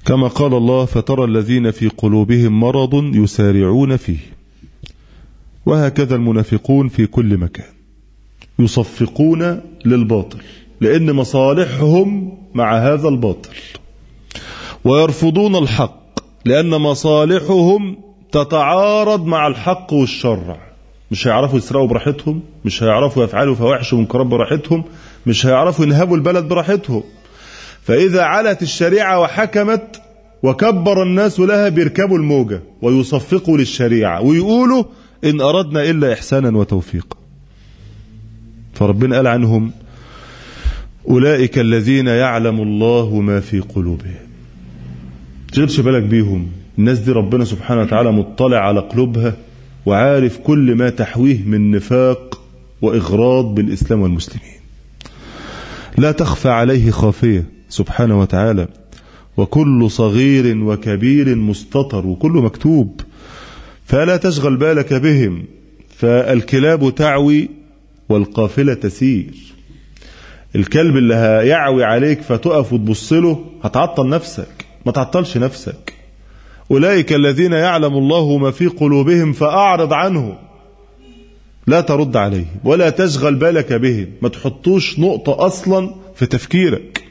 كما قال الله: فترى الذين في قلوبهم مرض يسارعون فيه. وهكذا المنافقون في كل مكان يصفقون للباطل لأن مصالحهم مع هذا الباطل، ويرفضون الحق لأن مصالحهم تتعارض مع الحق والشرع. مش هيعرفوا يسرقوا براحتهم، مش هيعرفوا يفعلوا فواحش ومنكرات براحتهم، مش هيعرفوا ينهبوا البلد براحتهم. فإذا علت الشريعة وحكمت وكبر الناس لها بيركبوا الموجة ويصفقوا للشريعة ويقولوا إن أردنا إلا إحسانا وتوفيقا. فربنا قال عنهم: أولئك الذين يعلم الله ما في قلوبهم. تشغلش بالك بيهم، الناس دي ربنا سبحانه وتعالى مطلع على قلوبها وعارف كل ما تحويه من نفاق وإغراض بالإسلام والمسلمين. لا تخفى عليه خافية سبحانه وتعالى، وكل صغير وكبير مستطر وكل مكتوب، فلا تشغل بالك بهم، فالكلاب تعوي والقافلة تسير. الكلب اللي هيعوي عليك فتقف وتبص له هتعطل نفسك، ما تعطلش نفسك. أولئك الذين يعلم الله ما في قلوبهم فأعرض عنه، لا ترد عليه ولا تشغل بالك بهم، ما تحطوش نقطة أصلا في تفكيرك.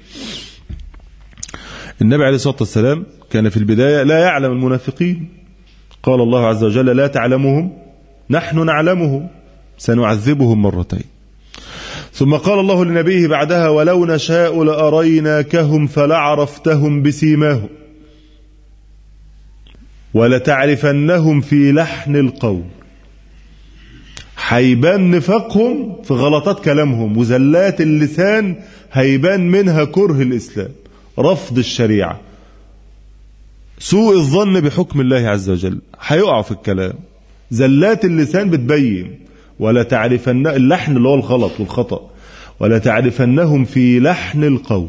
النبي عليه الصلاة والسلام كان في البداية لا يعلم المنافقين، قال الله عز وجل: لا تعلمهم نحن نعلمهم سنعذبهم مرتين. ثم قال الله لنبيه بعدها: ولو نشاء لأريناكهم فلعرفتهم بسيماهم ولتعرفنهم في لحن القول. هيبان نفاقهم في غلطات كلامهم وزلات اللسان، هيبان منها كره الإسلام، رفض الشريعة، سوء الظن بحكم الله عز وجل، هيقع في الكلام. زلات اللسان بتبين. ولا تعرفن اللحن اللي هو الغلط والخطأ، ولا تعرفنهم في لحن القول.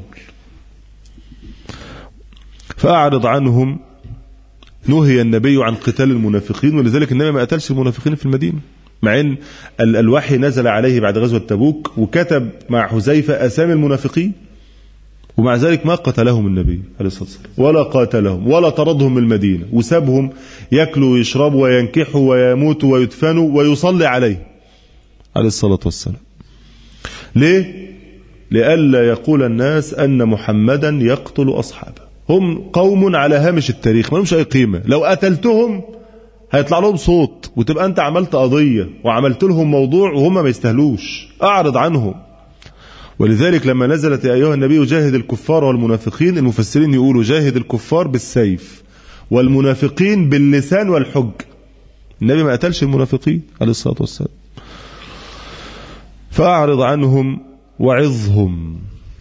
فأعرض عنهم. نهي النبي عن قتال المنافقين، ولذلك النبي ما قتلش المنافقين في المدينة، مع ان الوحي نزل عليه بعد غزوة تبوك وكتب مع حذيفة أسامي المنافقين، ومع ذلك ما قتلهم النبي عليه الصلاة والسلام ولا قاتلهم ولا طردهم من المدينة، وسابهم يأكلوا ويشربوا وينكحوا ويموتوا ويدفنوا ويصلي عليه عليه الصلاة والسلام. ليه؟ لئلا يقول الناس أن محمدا يقتل أصحابه. هم قوم على هامش التاريخ، ما لهمش أي قيمة. لو قتلتهم هيطلع لهم صوت وتبقى أنت عملت قضية وعملت لهم موضوع وهم ما يستهلوش. أعرض عنهم. ولذلك لما نزلت يا أيها النبي جاهد الكفار والمنافقين، المفسرين يقولوا جاهد الكفار بالسيف والمنافقين باللسان والحج. النبي ما قتلش المنافقين عليه الصلاة والسلام. فأعرض عنهم وعظهم.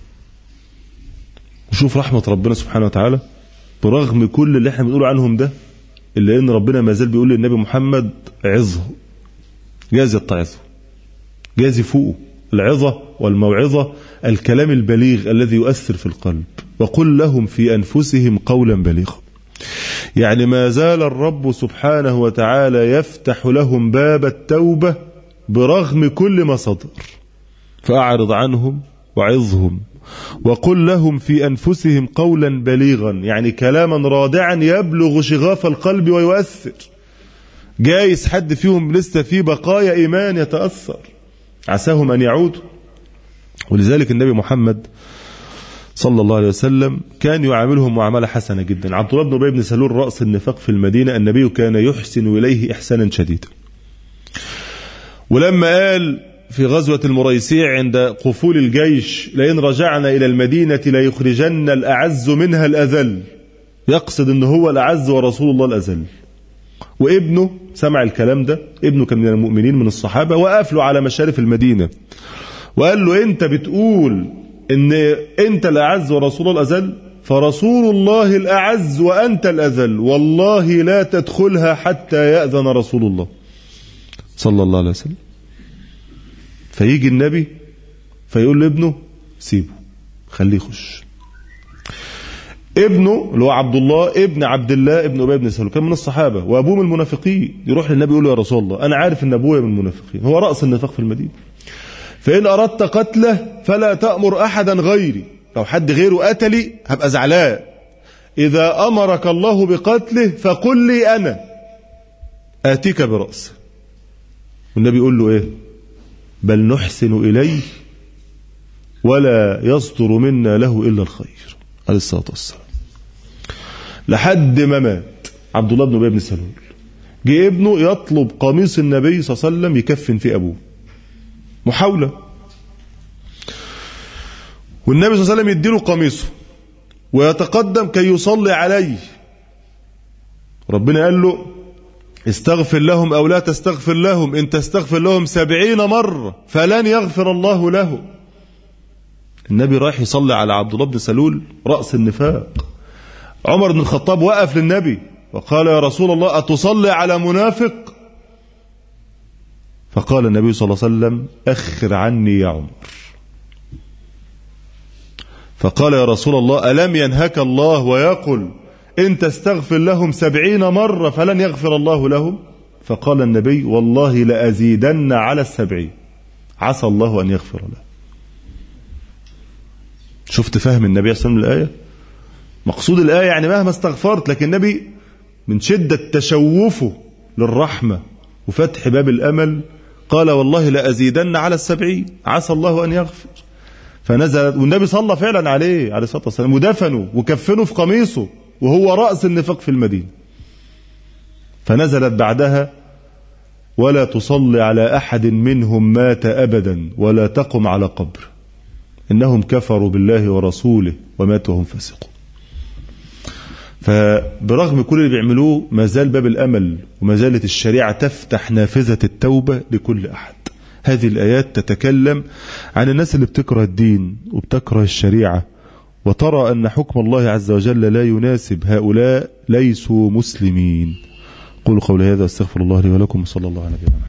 وشوف رحمة ربنا سبحانه وتعالى، برغم كل اللي احنا بنقول عنهم ده، إلا إن ربنا ما زال بيقول للنبي محمد: عظه، جاز التعظه، جاز فوقه. العظة والموعظة الكلام البليغ الذي يؤثر في القلب. وقل لهم في أنفسهم قولا بليغا. يعني ما زال الرب سبحانه وتعالى يفتح لهم باب التوبة برغم كل ما صدر. فأعرض عنهم وعظهم وقل لهم في أنفسهم قولا بليغا، يعني كلاما رادعا يبلغ شغاف القلب ويؤثر. جايز حد فيهم لسه في بقايا إيمان يتأثر، عساهم أن يعودوا. ولذلك النبي محمد صلى الله عليه وسلم كان يعاملهم معاملة حسنة جدا. عبد الله بن أبي بن سلول رأس النفاق في المدينة، النبي كان يحسن إليه إحسانا شديدا. ولما قال في غزوة المريسيع عند قفول الجيش: لئن رجعنا إلى المدينة ليخرجن الأعز منها الأذل، يقصد أنه هو الأعز ورسول الله الأذل. وابنه سمع الكلام ده، ابنه كان من المؤمنين من الصحابة، وقف له على مشارف المدينة وقال له: أنت بتقول إن أنت الأعز ورسول الله الأذل، فرسول الله الأعز وأنت الأذل، والله لا تدخلها حتى يأذن رسول الله صلى الله عليه وسلم. فيجي النبي فيقول لابنه: سيبه، خليه يخش. ابنه اللي هو عبد الله ابن عبد الله ابن أبي بن سلول كان من الصحابة وأبوه من المنافقين، يروح للنبي يقول له: يا رسول الله أنا عارف أن أبويا من المنافقين، هو رأس النفاق في المدينة، فإن أردت قتله فلا تأمر أحدا غيري، لو حد غيره قتلي هبقى زعلان، إذا أمرك الله بقتله فقل لي أنا آتيك برأسه. والنبي يقول له إيه؟ بل نحسن إليه ولا يصدر منا له إلا الخير عليه الصلاة والسلام. لحد ما مات عبد الله بن أبي بن سلول، جه ابنه يطلب قميص النبي صلى الله عليه وسلم يكفن في أبوه، محاولة، والنبي صلى الله عليه وسلم يديله قميصه ويتقدم كي يصلي عليه. ربنا قال له استغفر لهم أو لا تستغفر لهم، إن تستغفر لهم سبعين مرة فلن يغفر الله له. النبي رايح يصلي على عبد الله بن سلول رأس النفاق. عمر بن الخطاب وقف للنبي وقال يا رسول الله أتصلي على منافق؟ فقال النبي صلى الله عليه وسلم أخر عني يا عمر. فقال يا رسول الله ألم ينهك الله ويقل إن تستغفر لهم سبعين مرة فلن يغفر الله لهم؟ فقال النبي والله لأزيدن على السبعين عسى الله أن يغفر له. شفت فهم النبي صلى الله عليه وسلم الآية؟ مقصود الآية يعني مهما استغفرت، لكن النبي من شدة تشوفه للرحمة وفتح باب الأمل قال والله لأزيدن على السبعين عسى الله أن يغفر. فنزلت، والنبي صلى فعلا عليه عليه الصلاة والسلام ودفنوا وكفنوا في قميصه وهو رأس النفاق في المدينة. فنزلت بعدها ولا تصلي على أحد منهم مات أبدا ولا تقم على قبر إنهم كفروا بالله ورسوله وماتوا وهم فاسقون. فبرغم كل اللي بيعملوه ما زال باب الأمل وما زالت الشريعة تفتح نافذة التوبة لكل أحد. هذه الآيات تتكلم عن الناس اللي بتكره الدين وبتكره الشريعة وترى أن حكم الله عز وجل لا يناسب هؤلاء، ليسوا مسلمين. قولوا قولي هذا واستغفر الله لي ولكم، صلى الله عليه وسلم.